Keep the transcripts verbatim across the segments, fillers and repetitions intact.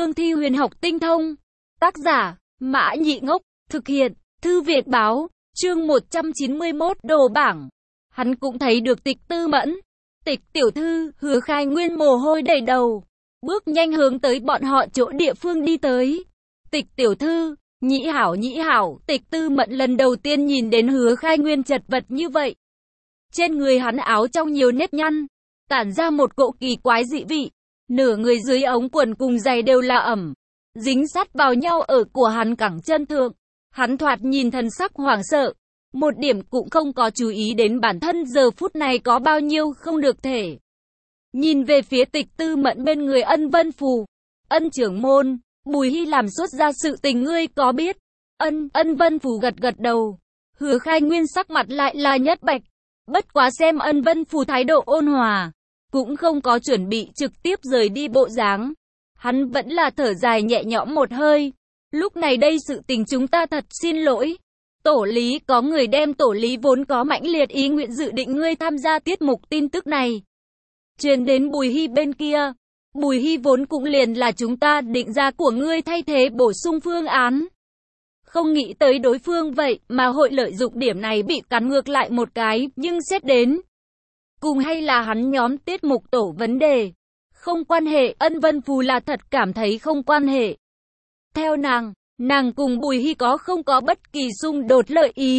cương thi huyền học tinh thông. Tác giả, Mã Nhị Ngốc, thực hiện, Thư Việt Báo, chương một trăm chín mươi mốt đồ bảng. Hắn cũng thấy được Tịch Tư Mẫn. Tịch tiểu thư, Hứa Khai Nguyên mồ hôi đầy đầu, bước nhanh hướng tới bọn họ chỗ địa phương đi tới. Tịch tiểu thư, nhĩ hảo nhĩ hảo, Tịch Tư Mẫn lần đầu tiên nhìn đến Hứa Khai Nguyên chật vật như vậy. Trên người hắn áo trong nhiều nếp nhăn, tản ra một cỗ kỳ quái dị vị. Nửa người dưới ống quần cùng giày đều là ẩm, dính sát vào nhau ở của hắn cẳng chân thượng. Hắn thoạt nhìn thần sắc hoảng sợ, một điểm cũng không có chú ý đến bản thân giờ phút này có bao nhiêu không được thể. Nhìn về phía Tịch Tư Mẫn bên người Ân Vân Phù. Ân trưởng môn, Bùi Hy làm xuất ra sự tình ngươi có biết? Ân, Ân Vân Phù gật gật đầu. Hứa Khai Nguyên sắc mặt lại là nhất bạch. Bất quá xem Ân Vân Phù thái độ ôn hòa, cũng không có chuẩn bị trực tiếp rời đi bộ dáng. Hắn vẫn là thở dài nhẹ nhõm một hơi. Lúc này đây sự tình chúng ta thật xin lỗi. Tổ lý có người đem tổ lý vốn có mãnh liệt ý nguyện dự định ngươi tham gia tiết mục tin tức này truyền đến Bùi Hy bên kia. Bùi Hy vốn cũng liền là chúng ta định ra của ngươi thay thế bổ sung phương án. Không nghĩ tới đối phương vậy mà hội lợi dụng điểm này bị cắn ngược lại một cái, nhưng xét đến cùng hay là hắn nhóm tiết mục tổ vấn đề. Không quan hệ, Ân Vân Phù là thật cảm thấy không quan hệ. Theo nàng, nàng cùng Bùi Hy có không có bất kỳ xung đột lợi ý.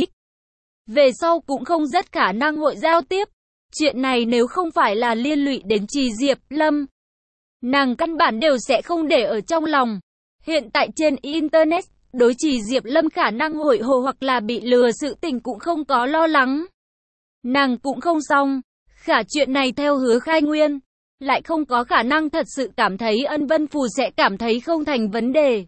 Về sau cũng không rất khả năng hội giao tiếp. Chuyện này nếu không phải là liên lụy đến Trì Diệp Lâm, nàng căn bản đều sẽ không để ở trong lòng. Hiện tại trên Internet, đối Trì Diệp Lâm khả năng hội hồ hoặc là bị lừa sự tình cũng không có lo lắng. Nàng cũng không xong. Khả chuyện này theo Hứa Khai Nguyên, lại không có khả năng thật sự cảm thấy Ân Vân Phù sẽ cảm thấy không thành vấn đề.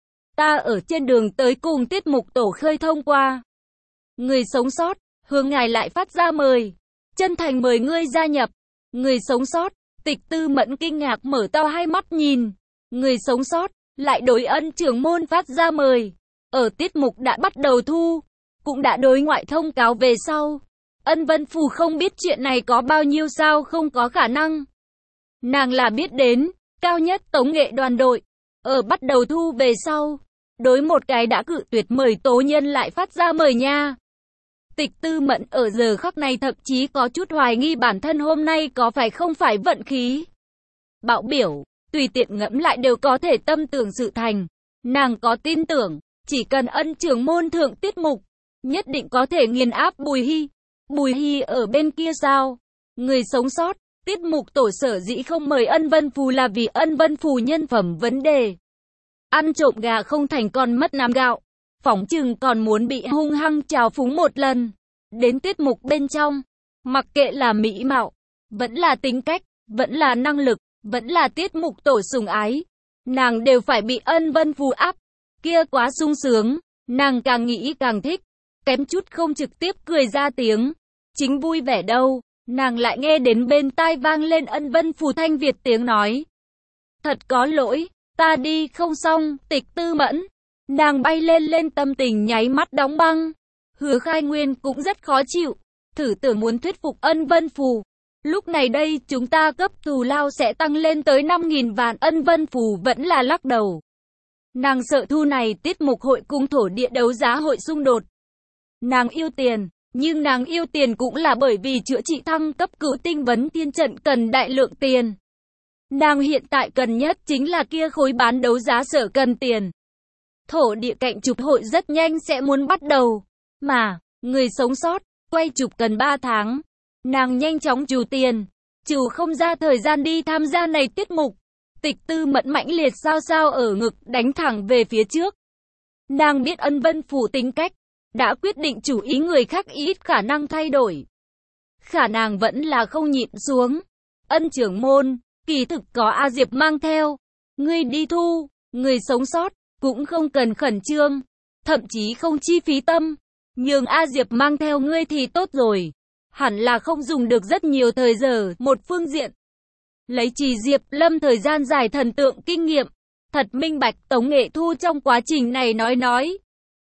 Ta ở trên đường tới cùng tiết mục tổ khơi thông qua. Người sống sót, hướng ngài lại phát ra mời. Chân thành mời ngươi gia nhập. Người sống sót, Tịch Tư Mẫn kinh ngạc mở to hai mắt nhìn. Người sống sót, lại đối Ân trưởng môn phát ra mời. Ở tiết mục đã bắt đầu thu, cũng đã đối ngoại thông cáo về sau. Ân Vân Phù không biết chuyện này có bao nhiêu sao không có khả năng. Nàng là biết đến, cao nhất tống nghệ đoàn đội. Ở bắt đầu thu về sau, đối một cái đã cự tuyệt mời tố nhân lại phát ra mời nha. Tịch Tư Mẫn ở giờ khắc này thậm chí có chút hoài nghi bản thân hôm nay có phải không phải vận khí. Bạo biểu, tùy tiện ngẫm lại đều có thể tâm tưởng sự thành. Nàng có tin tưởng, chỉ cần Ân trưởng môn thượng tiết mục, nhất định có thể nghiền áp Bùi Hy. Bùi Hy ở bên kia sao? Người sống sót, tiết mục tổ sở dĩ không mời Ân Vân Phù là vì Ân Vân Phù nhân phẩm vấn đề. Ăn trộm gà không thành con mất nắm gạo. Phỏng chừng còn muốn bị hung hăng trào phúng một lần. Đến tiết mục bên trong, mặc kệ là mỹ mạo, vẫn là tính cách, vẫn là năng lực, vẫn là tiết mục tổ sủng ái, nàng đều phải bị Ân Vân Phù áp. Kia quá sung sướng, nàng càng nghĩ càng thích, kém chút không trực tiếp cười ra tiếng. Chính vui vẻ đâu, nàng lại nghe đến bên tai vang lên Ân Vân Phù thanh Việt tiếng nói. Thật có lỗi, ta đi không xong, Tịch Tư Mẫn. Nàng bay lên lên tâm tình nháy mắt đóng băng. Hứa Khai Nguyên cũng rất khó chịu, thử tưởng muốn thuyết phục Ân Vân Phù. Lúc này đây chúng ta cấp thù lao sẽ tăng lên tới năm nghìn vạn. Ân Vân Phù vẫn là lắc đầu. Nàng sợ thu này tiết mục hội cùng thổ địa đấu giá hội xung đột. Nàng yêu tiền, nhưng nàng yêu tiền cũng là bởi vì chữa trị thăng cấp cửu tinh vấn thiên trận cần đại lượng tiền. Nàng hiện tại cần nhất chính là kia khối bán đấu giá sở cần tiền. Thổ địa cạnh chụp hội rất nhanh sẽ muốn bắt đầu. Mà, người sống sót, quay chụp cần ba tháng. Nàng nhanh chóng trù tiền, trù không ra thời gian đi tham gia này tiết mục. Tịch Tư Mẫn mãnh liệt sao sao ở ngực đánh thẳng về phía trước. Nàng biết Ân Vân Phù tính cách, đã quyết định chủ ý người khác ít khả năng thay đổi. Khả nàng vẫn là không nhịn xuống. Ân trưởng môn, kỳ thực có A Diệp mang theo. Ngươi đi thu, người sống sót, cũng không cần khẩn trương, thậm chí không chi phí tâm. Nhưng A Diệp mang theo ngươi thì tốt rồi. Hẳn là không dùng được rất nhiều thời giờ. Một phương diện, lấy Trì Diệp Lâm thời gian dài thần tượng kinh nghiệm, thật minh bạch tống nghệ thu trong quá trình này nói nói.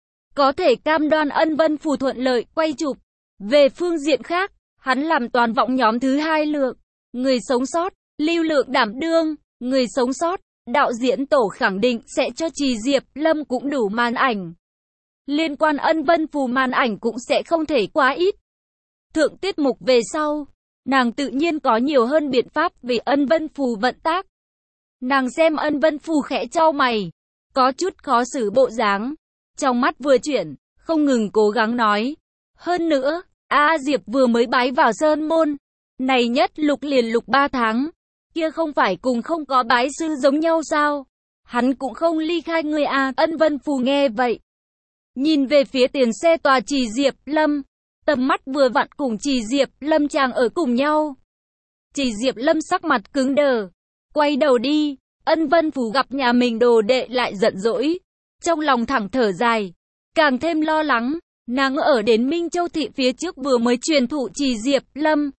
Có thể cam đoan Ân Vân Phù thuận lợi quay chụp. Về phương diện khác, hắn làm toàn vọng nhóm thứ hai lượng. Người sống sót, lưu lượng đảm đương. Người sống sót, đạo diễn tổ khẳng định sẽ cho Trì Diệp Lâm cũng đủ màn ảnh. Liên quan Ân Vân Phù màn ảnh cũng sẽ không thể quá ít. Thượng tiết mục về sau, nàng tự nhiên có nhiều hơn biện pháp về Ân Vân Phù vận tác. Nàng xem Ân Vân Phù khẽ chau mày, có chút khó xử bộ dáng, trong mắt vừa chuyển, không ngừng cố gắng nói. Hơn nữa, A Diệp vừa mới bái vào Sơn Môn, này nhất lục liền lục ba tháng, kia không phải cùng không có bái sư giống nhau sao? Hắn cũng không ly khai người à. Ân Vân Phù nghe vậy, nhìn về phía tiền xe tòa Trì Diệp Lâm, tầm mắt vừa vặn cùng Trì Diệp Lâm chàng ở cùng nhau. Trì Diệp Lâm sắc mặt cứng đờ, quay đầu đi. Ân Vân Phù gặp nhà mình đồ đệ lại giận dỗi, trong lòng thẳng thở dài, càng thêm lo lắng. Nàng ở đến Minh Châu thị phía trước vừa mới truyền thụ Trì Diệp Lâm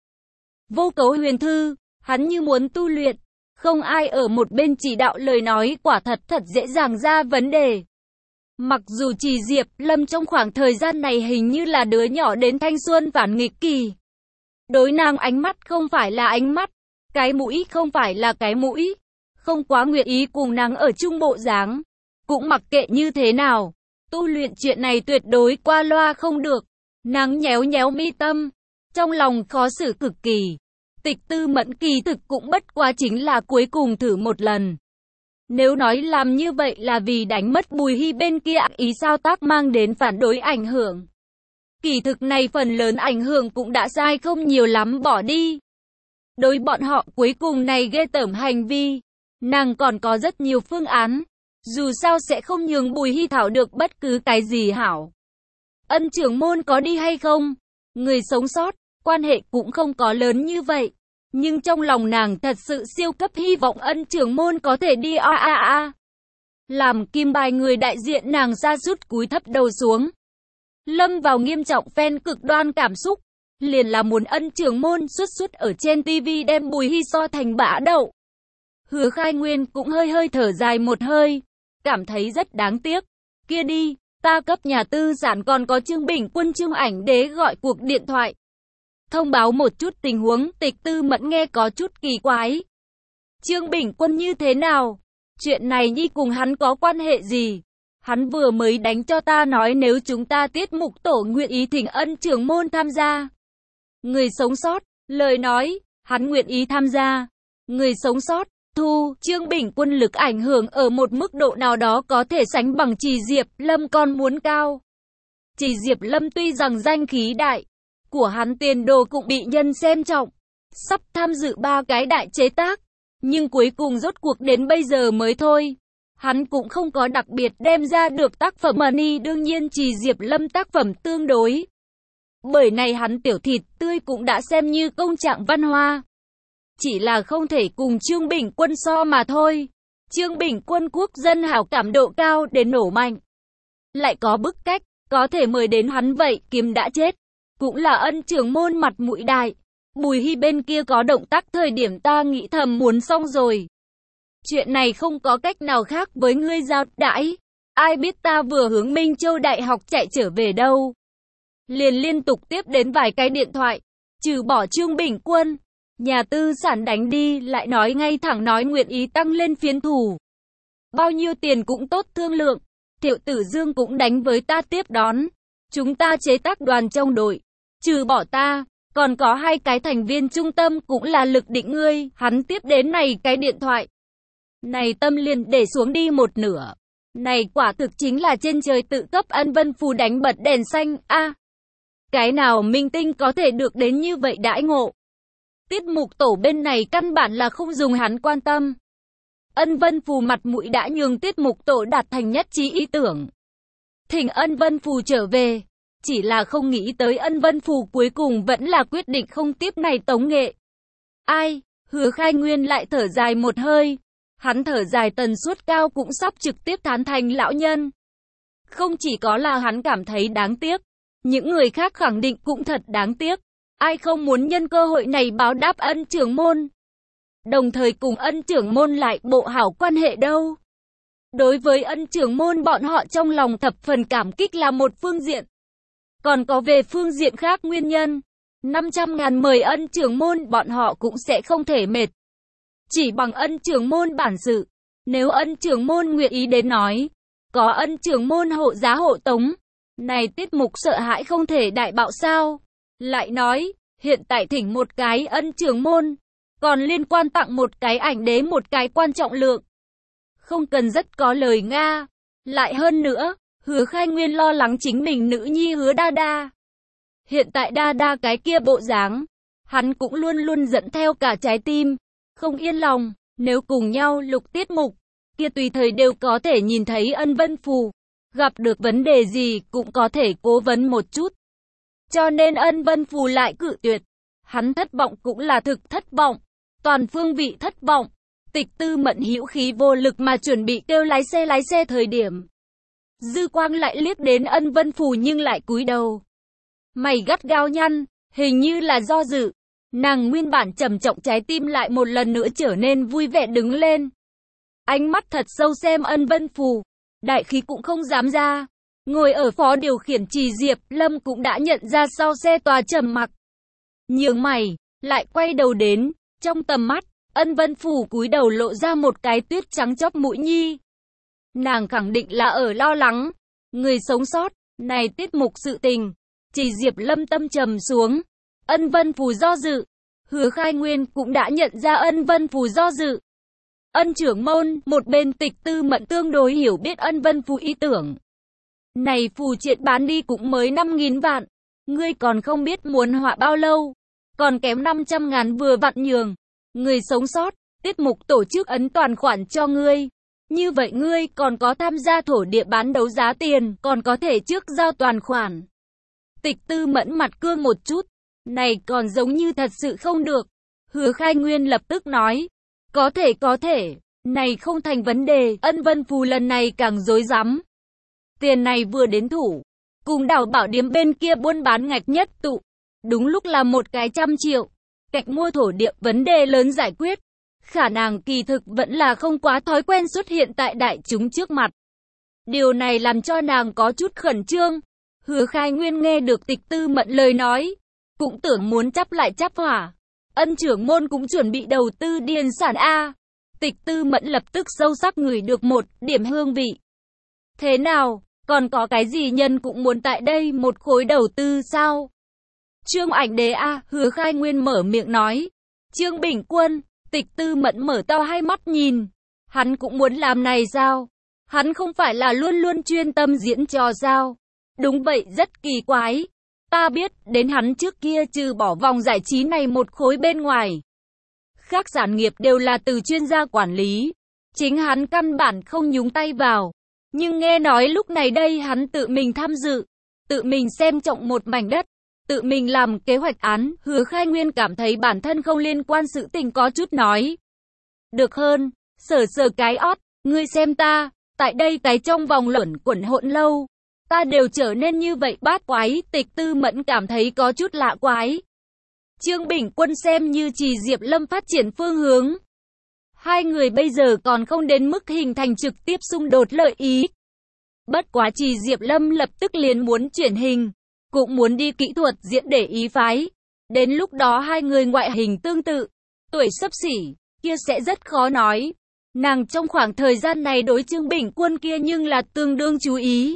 Vô Cấu Huyền Thư, hắn như muốn tu luyện, không ai ở một bên chỉ đạo lời nói, quả thật thật dễ dàng ra vấn đề. Mặc dù Trì Diệp Lâm trong khoảng thời gian này hình như là đứa nhỏ đến thanh xuân phản nghịch kỳ. Đối nàng ánh mắt không phải là ánh mắt, cái mũi không phải là cái mũi, không quá nguyện ý cùng nàng ở chung bộ dáng. Cũng mặc kệ như thế nào, tu luyện chuyện này tuyệt đối qua loa không được. Nàng nhéo nhéo mi tâm, trong lòng khó xử cực kỳ. Tịch Tư Mẫn kỳ thực cũng bất quá chính là cuối cùng thử một lần. Nếu nói làm như vậy là vì đánh mất Bùi Hy bên kia ý sao tác mang đến phản đối ảnh hưởng. Kỳ thực này phần lớn ảnh hưởng cũng đã sai không nhiều lắm bỏ đi. Đối bọn họ cuối cùng này ghê tởm hành vi, nàng còn có rất nhiều phương án. Dù sao sẽ không nhường Bùi Hy thảo được bất cứ cái gì hảo. Ân trưởng môn có đi hay không? Người sống sót, quan hệ cũng không có lớn như vậy. Nhưng trong lòng nàng thật sự siêu cấp hy vọng ân trưởng môn có thể đi a a a. Làm kim bài người đại diện nàng sa sút cúi thấp đầu xuống. Lâm vào nghiêm trọng phen cực đoan cảm xúc. Liền là muốn ân trưởng môn xuất xuất ở trên tivi đem Bùi Hy so thành bã đậu. Hứa Khai Nguyên cũng hơi hơi thở dài một hơi. Cảm thấy rất đáng tiếc. Kia đi, ta cấp nhà tư sản còn có Trương Bình Quân Trương Ảnh Đế gọi cuộc điện thoại. Thông báo một chút tình huống. Tịch Tư Mẫn nghe có chút kỳ quái. Trương Bình Quân như thế nào? Chuyện này nhi cùng hắn có quan hệ gì? Hắn vừa mới đánh cho ta nói nếu chúng ta tiết mục tổ nguyện ý thỉnh ân trưởng môn tham gia. Người sống sót, lời nói, hắn nguyện ý tham gia. Người sống sót, thu, Trương Bình Quân lực ảnh hưởng ở một mức độ nào đó có thể sánh bằng Trì Diệp Lâm còn muốn cao. Trì Diệp Lâm tuy rằng danh khí đại, của hắn tiền đồ cũng bị nhân xem trọng, sắp tham dự ba cái đại chế tác, nhưng cuối cùng rốt cuộc đến bây giờ mới thôi. Hắn cũng không có đặc biệt đem ra được tác phẩm money, đương nhiên Trì Diệp Lâm tác phẩm tương đối. Bởi này hắn tiểu thịt tươi cũng đã xem như công trạng văn hoa. Chỉ là không thể cùng Trương Bình Quân so mà thôi. Trương Bình Quân quốc dân hảo cảm độ cao đến nổ mạnh. Lại có bức cách, có thể mời đến hắn vậy, kiếm đã chết. Cũng là ân trưởng môn mặt mũi đại. Bùi Hy bên kia có động tác thời điểm ta nghĩ thầm muốn xong rồi. Chuyện này không có cách nào khác với ngươi giao đãi. Ai biết ta vừa hướng Minh Châu Đại học chạy trở về đâu. Liền liên tục tiếp đến vài cái điện thoại. Trừ bỏ Trương Bình Quân, nhà tư sản đánh đi lại nói ngay thẳng nói nguyện ý tăng lên phiến thủ. Bao nhiêu tiền cũng tốt thương lượng. Thiệu Tử Dương cũng đánh với ta tiếp đón. Chúng ta chế tác đoàn trong đội. Trừ bỏ ta, còn có hai cái thành viên trung tâm cũng là lực định ngươi. Hắn tiếp đến này cái điện thoại. Này tâm liền để xuống đi một nửa. Này quả thực chính là trên trời tự cấp Ân Vân Phù đánh bật đèn xanh. A, à, cái nào minh tinh có thể được đến như vậy đãi ngộ? Tiết mục tổ bên này căn bản là không dùng hắn quan tâm. Ân Vân Phù mặt mũi đã nhường tiết mục tổ đạt thành nhất trí ý tưởng. Thỉnh Ân Vân Phù trở về. Chỉ là không nghĩ tới Ân Vân Phù cuối cùng vẫn là quyết định không tiếp này tống nghệ. Ai? Hứa Khai Nguyên lại thở dài một hơi. Hắn thở dài tần suất cao cũng sắp trực tiếp thán thành lão nhân. Không chỉ có là hắn cảm thấy đáng tiếc, những người khác khẳng định cũng thật đáng tiếc. Ai không muốn nhân cơ hội này báo đáp ân trưởng môn, đồng thời cùng ân trưởng môn lại bộ hảo quan hệ đâu. Đối với ân trưởng môn bọn họ trong lòng thập phần cảm kích là một phương diện. Còn có về phương diện khác nguyên nhân, năm trăm ngàn mời ân trưởng môn bọn họ cũng sẽ không thể mệt. Chỉ bằng ân trưởng môn bản sự, Nếu ân trưởng môn nguyện ý đến nói, có ân trưởng môn hộ giá hộ tống, này tiết mục sợ hãi không thể đại bạo sao? Lại nói, hiện tại thỉnh một cái ân trưởng môn, còn liên quan tặng một cái ảnh đế một cái quan trọng lượng. Không cần rất có lời Nga. Lại hơn nữa, Hứa Khai Nguyên lo lắng chính mình nữ nhi Hứa Đa Đa. Hiện tại Đa Đa cái kia bộ dáng, hắn cũng luôn luôn dẫn theo cả trái tim, không yên lòng, nếu cùng nhau lục tiết mục, kia tùy thời đều có thể nhìn thấy ân vân phù, gặp được vấn đề gì cũng có thể cố vấn một chút. Cho nên ân vân phù lại cự tuyệt, hắn thất vọng cũng là thực thất vọng, toàn phương vị thất vọng. Tịch Tư Mẫn hữu khí vô lực mà chuẩn bị kêu lái xe lái xe thời điểm. Dư quang lại liếc đến ân vân phù nhưng lại cúi đầu. Mày gắt gao nhăn, hình như là do dự. Nàng nguyên bản trầm trọng trái tim lại một lần nữa trở nên vui vẻ đứng lên. Ánh mắt thật sâu xem ân vân phù, đại khí cũng không dám ra. Ngồi ở phó điều khiển Trì Diệp Lâm cũng đã nhận ra sau xe tòa trầm mặc. Nhướng mày, lại quay đầu đến, trong tầm mắt, ân vân phù cúi đầu lộ ra một cái tuyết trắng chóp mũi nhi. Nàng khẳng định là ở lo lắng, người sống sót, này tiết mục sự tình. Trì Diệp Lâm tâm trầm xuống, ân vân phù do dự. Hứa Khai Nguyên cũng đã nhận ra ân vân phù do dự. Ân trưởng môn, một bên Tịch Tư Mẫn tương đối hiểu biết ân vân phù ý tưởng. Này phù triện bán đi cũng mới năm nghìn vạn, ngươi còn không biết muốn họa bao lâu, còn kém năm trăm ngàn vừa vặn nhường. Người sống sót, tiết mục tổ chức ấn toàn khoản cho ngươi. Như vậy ngươi còn có tham gia thổ địa bán đấu giá tiền, còn có thể trước giao toàn khoản. Tịch Tư Mẫn mặt cương một chút, này còn giống như thật sự không được. Hứa Khai Nguyên lập tức nói, có thể có thể, này không thành vấn đề. Ân vân phù lần này càng rối rắm. Tiền này vừa đến thủ, cùng đảo bảo điếm bên kia buôn bán ngạch nhất tụ, đúng lúc là một cái trăm triệu. Cạnh mua thổ địa vấn đề lớn giải quyết. Khả năng kỳ thực vẫn là không quá thói quen xuất hiện tại đại chúng trước mặt. Điều này làm cho nàng có chút khẩn trương. Hứa Khai Nguyên nghe được Tịch Tư Mẫn lời nói, cũng tưởng muốn chắp lại chắp hỏa. Ân trưởng môn cũng chuẩn bị đầu tư điền sản A. Tịch Tư Mẫn lập tức sâu sắc ngửi được một điểm hương vị. Thế nào, còn có cái gì nhân cũng muốn tại đây một khối đầu tư sao? Trương ảnh đế A, Hứa Khai Nguyên mở miệng nói. Trương Bình Quân, Tịch Tư Mẫn mở to hai mắt nhìn. Hắn cũng muốn làm này sao? Hắn không phải là luôn luôn chuyên tâm diễn trò sao? Đúng vậy, rất kỳ quái. Ta biết, đến hắn trước kia trừ bỏ vòng giải trí này một khối bên ngoài. Khác sản nghiệp đều là từ chuyên gia quản lý. Chính hắn căn bản không nhúng tay vào. Nhưng nghe nói lúc này đây hắn tự mình tham dự. Tự mình xem trọng một mảnh đất. Tự mình làm kế hoạch án. Hứa Khai Nguyên cảm thấy bản thân không liên quan sự tình có chút nói. Được hơn, sờ sờ cái ót. Ngươi xem ta, tại đây cái trong vòng luẩn quẩn hỗn lâu. Ta đều trở nên như vậy bát quái. Tịch Tư Mẫn cảm thấy có chút lạ quái. Trương Bình Quân xem như Trì Diệp Lâm phát triển phương hướng. Hai người bây giờ còn không đến mức hình thành trực tiếp xung đột lợi ý. Bất quá Trì Diệp Lâm lập tức liền muốn chuyển hình, cũng muốn đi kỹ thuật diễn để ý phái. Đến lúc đó hai người ngoại hình tương tự, tuổi xấp xỉ, kia sẽ rất khó nói. Nàng trong khoảng thời gian này đối Trương Bình Quân kia nhưng là tương đương chú ý.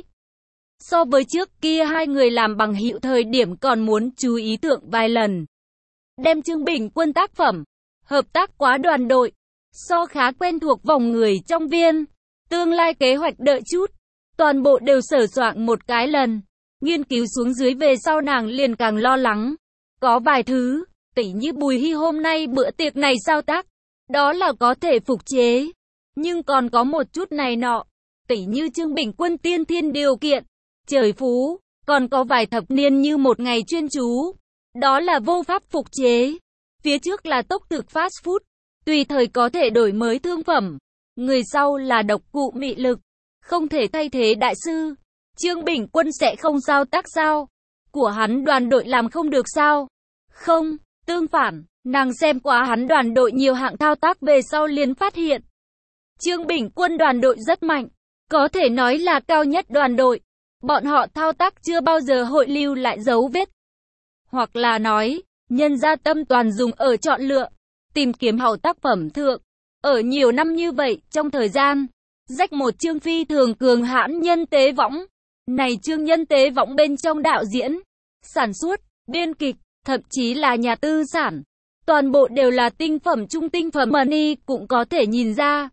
So với trước kia hai người làm bằng hữu thời điểm còn muốn chú ý thượng vài lần. Đem Trương Bình Quân tác phẩm, hợp tác quá đoàn đội, so khá quen thuộc vòng người trong viên. Tương lai kế hoạch đợi chút, toàn bộ đều sửa soạn một cái lần. Nghiên cứu xuống dưới về sau nàng liền càng lo lắng. Có vài thứ, tỉ như Bùi Hy hôm nay bữa tiệc này sao tác, đó là có thể phục chế. Nhưng còn có một chút này nọ, tỉ như Trương Bình Quân tiên thiên điều kiện, trời phú, còn có vài thập niên như một ngày chuyên chú. Đó là vô pháp phục chế. Phía trước là tốc thực fast food, tùy thời có thể đổi mới thương phẩm. Người sau là độc cụ mị lực, không thể thay thế đại sư. Trương Bình Quân sẽ không sao tác sao? Của hắn đoàn đội làm không được sao? Không, tương phản, nàng xem quá hắn đoàn đội nhiều hạng thao tác về sau liền phát hiện. Trương Bình Quân đoàn đội rất mạnh, có thể nói là cao nhất đoàn đội. Bọn họ thao tác chưa bao giờ hội lưu lại dấu vết. Hoặc là nói, nhân ra tâm toàn dùng ở chọn lựa, tìm kiếm hảo tác phẩm thượng. Ở nhiều năm như vậy, trong thời gian, rách một chương phi thường cường hãn nhân tế võng. Này chương nhân tế võng bên trong đạo diễn, sản xuất, biên kịch, thậm chí là nhà tư sản. Toàn bộ đều là tinh phẩm trung tinh phẩm money cũng có thể nhìn ra.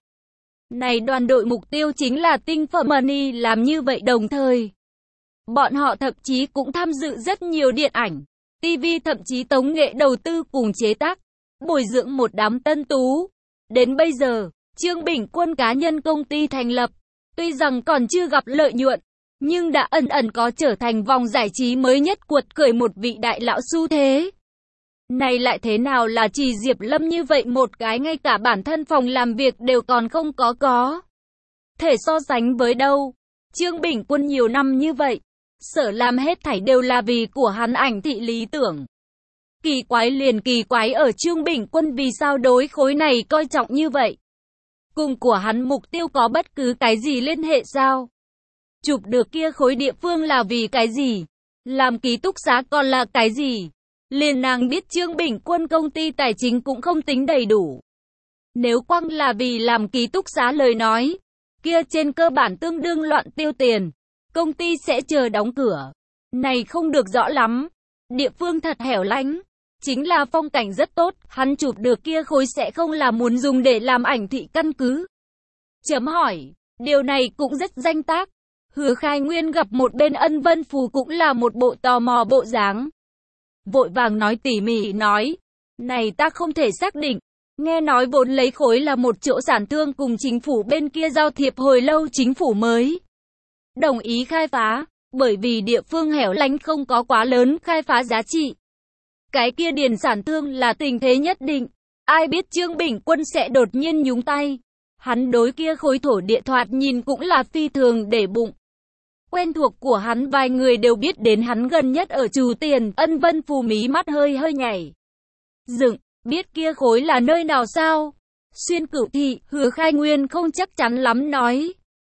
Này đoàn đội mục tiêu chính là tinh phẩm money làm như vậy đồng thời. Bọn họ thậm chí cũng tham dự rất nhiều điện ảnh, ti vi thậm chí tống nghệ đầu tư cùng chế tác, bồi dưỡng một đám tân tú. Đến bây giờ, Trương Bỉnh Quân cá nhân công ty thành lập, tuy rằng còn chưa gặp lợi nhuận, nhưng đã ẩn ẩn có trở thành vòng giải trí mới nhất cuột khởi một vị đại lão xu thế. Này lại thế nào là chỉ Diệp Lâm như vậy một cái ngay cả bản thân phòng làm việc đều còn không có có. Thể so sánh với đâu. Trương Bỉnh Quân nhiều năm như vậy, sở làm hết thảy đều là vì của hắn ảnh thị lý tưởng. Kỳ quái liền kỳ quái ở Trương Bỉnh Quân vì sao đối khối này coi trọng như vậy. Cùng của hắn mục tiêu có bất cứ cái gì liên hệ sao? Chụp được kia khối địa phương là vì cái gì? Làm ký túc xá còn là cái gì? Liền nàng biết Trương Bỉnh Quân công ty tài chính cũng không tính đầy đủ. Nếu quăng là vì làm ký túc xá lời nói, kia trên cơ bản tương đương loạn tiêu tiền. Công ty sẽ chờ đóng cửa. Này không được rõ lắm. Địa phương thật hẻo lánh. Chính là phong cảnh rất tốt. Hắn chụp được kia khối sẽ không là muốn dùng để làm ảnh thị căn cứ. Chấm hỏi. Điều này cũng rất danh tác. Hứa Khai Nguyên gặp một bên Ân Vân Phù cũng là một bộ tò mò bộ dáng. Vội vàng nói tỉ mỉ nói. Này ta không thể xác định. Nghe nói vốn lấy khối là một chỗ sản thương cùng chính phủ bên kia giao thiệp hồi lâu chính phủ mới đồng ý khai phá, bởi vì địa phương hẻo lánh không có quá lớn khai phá giá trị. Cái kia điền sản thương là tình thế nhất định. Ai biết Trương Bỉnh Quân sẽ đột nhiên nhúng tay. Hắn đối kia khối thổ địa thoạt nhìn cũng là phi thường để bụng. Quen thuộc của hắn vài người đều biết đến hắn gần nhất ở trù tiền. Ân Vân Phù mí mắt hơi hơi nhảy dựng, biết kia khối là nơi nào sao? Xuyên Cửu thị. Hứa Khai Nguyên không chắc chắn lắm nói.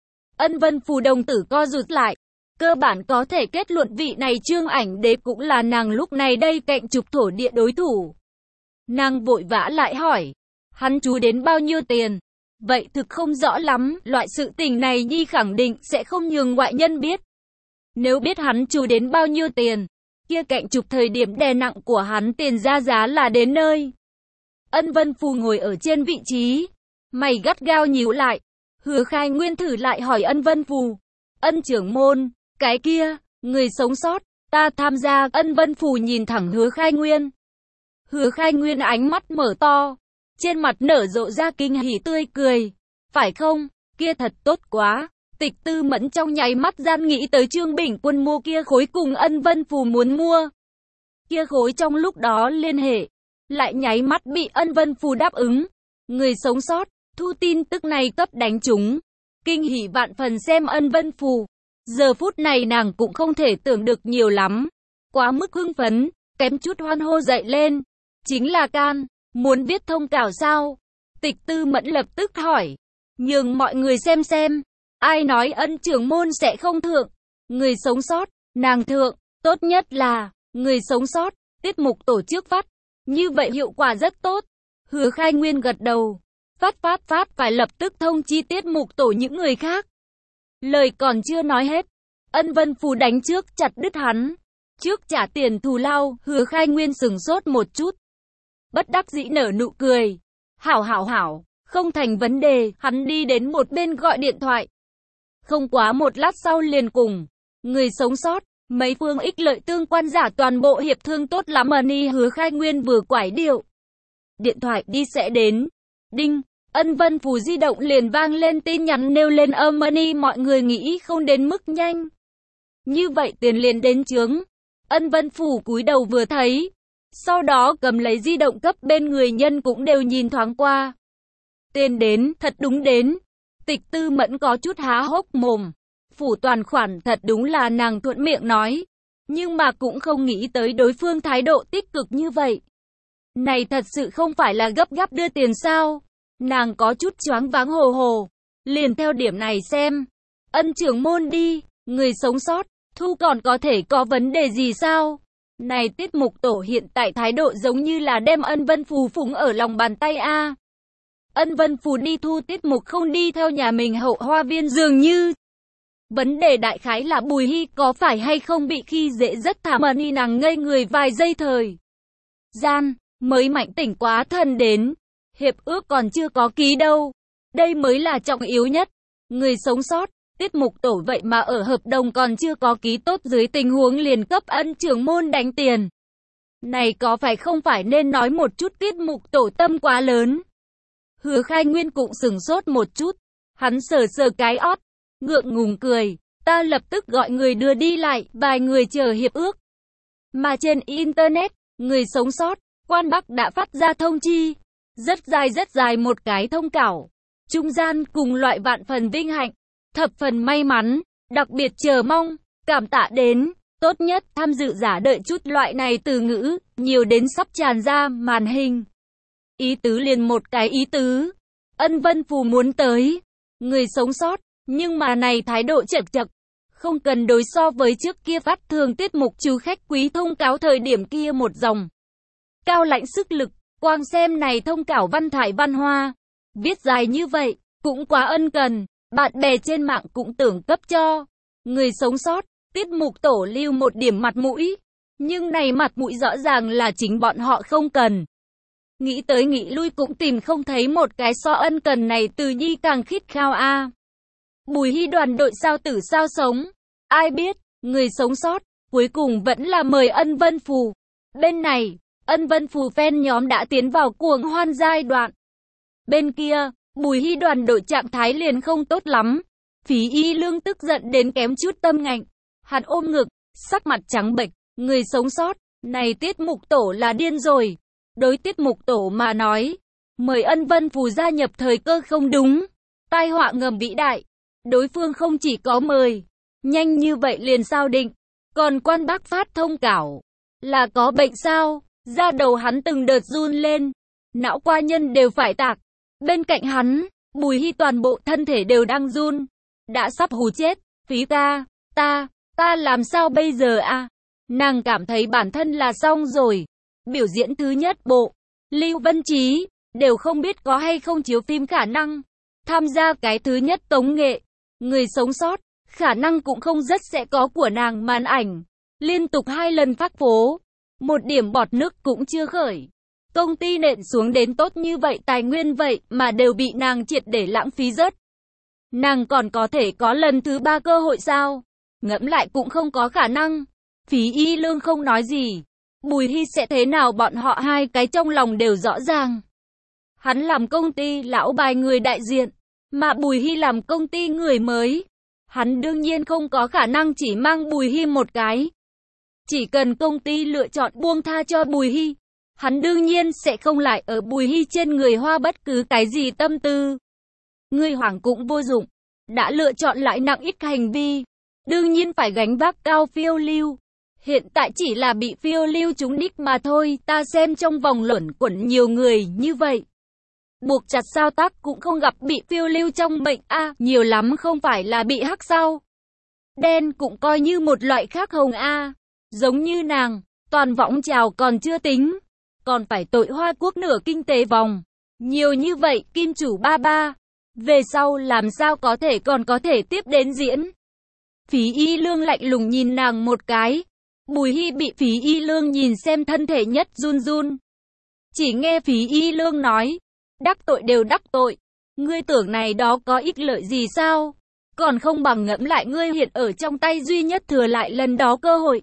Ân Vân Phù đồng tử co rụt lại. Cơ bản có thể kết luận vị này Trương Ảnh Đế cũng là nàng lúc này đây cạnh chụp thổ địa đối thủ. Nàng vội vã lại hỏi. Hắn chú đến bao nhiêu tiền? Vậy thực không rõ lắm. Loại sự tình này Nhi khẳng định sẽ không nhường ngoại nhân biết. Nếu biết hắn chú đến bao nhiêu tiền, kia cạnh chụp thời điểm đè nặng của hắn tiền ra giá là đến nơi. Ân Vân Phù ngồi ở trên vị trí, mày gắt gao nhíu lại. Hứa Khai Nguyên thử lại hỏi Ân Vân Phù. Ân trưởng môn, cái kia, người sống sót, ta tham gia. Ân Vân Phù nhìn thẳng Hứa Khai Nguyên. Hứa Khai Nguyên ánh mắt mở to, trên mặt nở rộ ra kinh hỉ tươi cười. Phải không, kia thật tốt quá. Tịch Tư Mẫn trong nháy mắt gian nghĩ tới Trương Bỉnh Quân mua kia khối cùng Ân Vân Phù muốn mua. Kia khối trong lúc đó liên hệ, lại nháy mắt bị Ân Vân Phù đáp ứng. Người sống sót, thu tin tức này cấp đánh trúng. Kinh hỉ vạn phần xem Ân Vân Phù. Giờ phút này nàng cũng không thể tưởng được nhiều lắm. Quá mức hưng phấn, kém chút hoan hô dậy lên. Chính là can, muốn viết thông cáo sao? Tịch Tư Mẫn lập tức hỏi. Nhường mọi người xem xem. Ai nói Ân trưởng môn sẽ không thượng? Người sống sót, nàng thượng. Tốt nhất là, người sống sót, tiết mục tổ chức phát. Như vậy hiệu quả rất tốt. Hứa Khai Nguyên gật đầu. Phát phát phát phải lập tức thông chi tiết mục tổ những người khác. Lời còn chưa nói hết. Ân Vân Phù đánh trước chặt đứt hắn. Trước trả tiền thù lao. Hứa Khai Nguyên sừng sốt một chút. Bất đắc dĩ nở nụ cười. Hảo hảo hảo. Không thành vấn đề. Hắn đi đến một bên gọi điện thoại. Không quá một lát sau liền cùng người sống sót, mấy phương ích lợi tương quan giả toàn bộ hiệp thương tốt lắm. Money. Hứa Khai Nguyên vừa quải điệu điện thoại đi sẽ đến. Đinh. Ân Vân Phù di động liền vang lên tin nhắn nêu lên âm money. Mọi người nghĩ không đến mức nhanh như vậy tiền liền đến chướng. Ân Vân Phù cúi đầu vừa thấy, sau đó cầm lấy di động cấp bên người nhân cũng đều nhìn thoáng qua. Tiền đến, thật đúng đến. Tịch Tư Mẫn có chút há hốc mồm. Phủ toàn khoản thật đúng là nàng thuận miệng nói. Nhưng mà cũng không nghĩ tới đối phương thái độ tích cực như vậy. Này thật sự không phải là gấp gáp đưa tiền sao? Nàng có chút choáng váng hồ hồ. Liền theo điểm này xem. Ân trưởng môn đi, người sống sót, thu còn có thể có vấn đề gì sao? Này tiết mục tổ hiện tại thái độ giống như là đem Ân Vân Phù phụng ở lòng bàn tay a. Ân Vân Phù đi thu tiết mục không đi theo nhà mình hậu hoa viên dường như. Vấn đề đại khái là Bùi Hy có phải hay không bị khi dễ rất thảm ẩn, nàng ngây người vài giây thời gian, mới mạnh tỉnh quá thần đến. Hiệp ước còn chưa có ký đâu. Đây mới là trọng yếu nhất. Người sống sót, tiết mục tổ vậy mà ở hợp đồng còn chưa có ký tốt dưới tình huống liền cấp Ân trưởng môn đánh tiền. Này có phải không phải nên nói một chút tiết mục tổ tâm quá lớn. Hứa Khai Nguyên cũng sửng sốt một chút. Hắn sờ sờ cái ót, ngượng ngùng cười. Ta lập tức gọi người đưa đi lại, vài người chờ hiệp ước. Mà trên Internet, người sống sót, Quan Bắc đã phát ra thông chi. Rất dài rất dài một cái thông cáo. Trung gian cùng loại vạn phần vinh hạnh, thập phần may mắn, đặc biệt chờ mong, cảm tạ đến, tốt nhất tham dự giả đợi chút loại này từ ngữ, nhiều đến sắp tràn ra màn hình. Ý tứ liền một cái ý tứ. Ân Vân Phù muốn tới. Người sống sót, nhưng mà này thái độ chật chật. Không cần đối so với trước kia phát thường tiết mục chú khách quý thông cáo thời điểm kia một dòng. Cao lãnh sức lực, quang xem này thông cáo văn thải văn hoa. Viết dài như vậy, cũng quá ân cần, bạn bè trên mạng cũng tưởng cấp cho. Người sống sót, tiết mục tổ lưu một điểm mặt mũi. Nhưng này mặt mũi rõ ràng là chính bọn họ không cần. Nghĩ tới nghĩ lui cũng tìm không thấy một cái so ân cần này từ nhi càng khít khao a. À. Bùi Hy đoàn đội sao tử sao sống. Ai biết, người sống sót, cuối cùng vẫn là mời Ân Vân Phù. Bên này, Ân Vân Phù fan nhóm đã tiến vào cuồng hoan giai đoạn. Bên kia, Bùi Hy đoàn đội trạng thái liền không tốt lắm. Phí Y Lương tức giận đến kém chút tâm ngạnh. Hắn ôm ngực, sắc mặt trắng bệch. Người sống sót, này tiết mục tổ là điên rồi. Đối tiết mục tổ mà nói, mời Ân Vân Phù gia nhập thời cơ không đúng. Tai họa ngầm vĩ đại. Đối phương không chỉ có mời, nhanh như vậy liền sao định. Còn Quan Bắc phát thông cáo, là có bệnh sao? Da đầu hắn từng đợt run lên. Não qua nhân đều phải tạc. Bên cạnh hắn, Bùi Hy toàn bộ thân thể đều đang run. Đã sắp hù chết. Phí ca, ta, ta làm sao bây giờ à? Nàng cảm thấy bản thân là xong rồi. Biểu diễn thứ nhất bộ, Lưu Vân Trí, đều không biết có hay không chiếu phim khả năng. Tham gia cái thứ nhất tống nghệ, người sống sót, khả năng cũng không rất sẽ có của nàng màn ảnh. Liên tục hai lần phát phố, một điểm bọt nước cũng chưa khởi. Công ty nện xuống đến tốt như vậy tài nguyên vậy mà đều bị nàng triệt để lãng phí rớt. Nàng còn có thể có lần thứ ba cơ hội sao? Ngẫm lại cũng không có khả năng. Phí Y Lương không nói gì. Bùi Hy sẽ thế nào bọn họ hai cái trong lòng đều rõ ràng. Hắn làm công ty lão bài người đại diện, mà Bùi Hy làm công ty người mới. Hắn đương nhiên không có khả năng chỉ mang Bùi Hy một cái. Chỉ cần công ty lựa chọn buông tha cho Bùi Hy, hắn đương nhiên sẽ không lại ở Bùi Hy trên người hoa bất cứ cái gì tâm tư. Người hoảng cũng vô dụng, đã lựa chọn lại nặng ít hành vi, đương nhiên phải gánh vác cao phiêu lưu. Hiện tại chỉ là bị phiêu lưu trúng đích mà thôi, ta xem trong vòng luẩn quẩn nhiều người như vậy. Buộc chặt sao tác cũng không gặp bị phiêu lưu trong bệnh a, à, nhiều lắm không phải là bị hắc sao. Đen cũng coi như một loại khác hồng a, à. Giống như nàng, toàn võng trào còn chưa tính, còn phải tội Hoa Quốc nửa kinh tế vòng. Nhiều như vậy, kim chủ ba ba, về sau làm sao có thể còn có thể tiếp đến diễn. Phí Y Lương lạnh lùng nhìn nàng một cái. Bùi Hy bị Phí Y Lương nhìn xem thân thể nhất run run. Chỉ nghe Phí Y Lương nói, đắc tội đều đắc tội. Ngươi tưởng này đó có ích lợi gì sao? Còn không bằng ngẫm lại ngươi hiện ở trong tay duy nhất thừa lại lần đó cơ hội.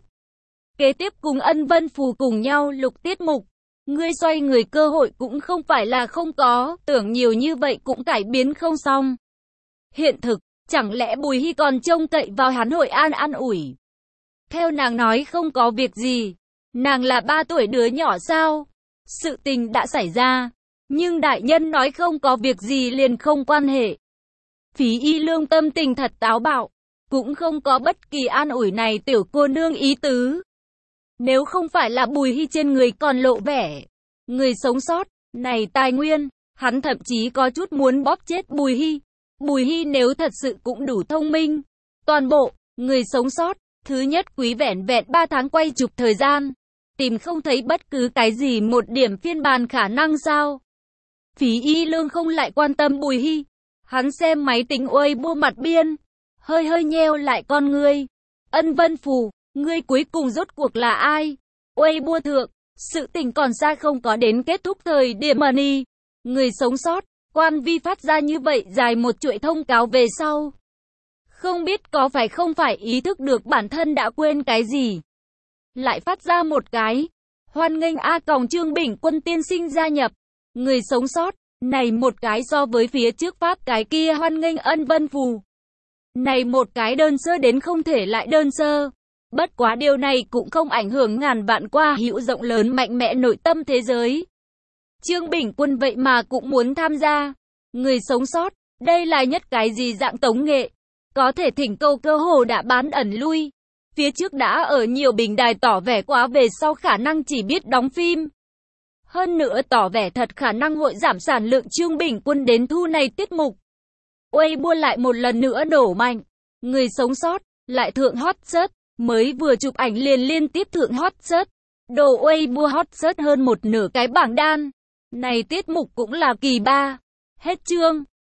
Kế tiếp cùng Ân Vân Phù cùng nhau lục tiết mục. Ngươi xoay người cơ hội cũng không phải là không có, tưởng nhiều như vậy cũng cải biến không xong. Hiện thực, chẳng lẽ Bùi Hy còn trông cậy vào hắn Hội An an ủi? Theo nàng nói không có việc gì. Nàng là ba tuổi đứa nhỏ sao? Sự tình đã xảy ra. Nhưng đại nhân nói không có việc gì liền không quan hệ. Phí Y Lương tâm tình thật táo bạo. Cũng không có bất kỳ an ủi này tiểu cô nương ý tứ. Nếu không phải là Bùi Hy trên người còn lộ vẻ người sống sót, này tài nguyên, hắn thậm chí có chút muốn bóp chết Bùi Hy. Bùi Hy nếu thật sự cũng đủ thông minh. Toàn bộ, người sống sót, thứ nhất quý vẻn vẹn ba tháng quay chụp thời gian. Tìm không thấy bất cứ cái gì một điểm phiên bản khả năng sao. Phí Y Lương không lại quan tâm Bùi Hy. Hắn xem máy tính Weibo mặt biên, hơi hơi nheo lại con ngươi. Ân Vân Phù, ngươi cuối cùng rốt cuộc là ai? Weibo thượng, sự tình còn xa không có đến kết thúc thời điểm money. Người sống sót, Quan Vi phát ra như vậy dài một chuỗi thông cáo về sau. Không biết có phải không phải ý thức được bản thân đã quên cái gì. Lại phát ra một cái. Hoan nghênh A Còng Trương Bình Quân tiên sinh gia nhập. Người sống sót, này một cái so với phía trước phát cái kia hoan nghênh Ân Vân Phù. Này một cái đơn sơ đến không thể lại đơn sơ. Bất quá điều này cũng không ảnh hưởng ngàn vạn qua hữu rộng lớn mạnh mẽ nội tâm thế giới. Trương Bình Quân vậy mà cũng muốn tham gia. Người sống sót, đây là nhất cái gì dạng tống nghệ. Có thể thỉnh cầu cơ hồ đã bán ẩn lui. Phía trước đã ở nhiều bình đài tỏ vẻ quá về sau khả năng chỉ biết đóng phim. Hơn nữa tỏ vẻ thật khả năng hội giảm sản lượng Trương Bình Quân đến thu này tiết mục. Weibo lại một lần nữa nổ mạnh. Người sống sót, lại thượng hot search, mới vừa chụp ảnh liền liên tiếp thượng hot search. Đồ Weibo hot search hơn một nửa cái bảng đan. Này tiết mục cũng là kỳ ba. Hết chương.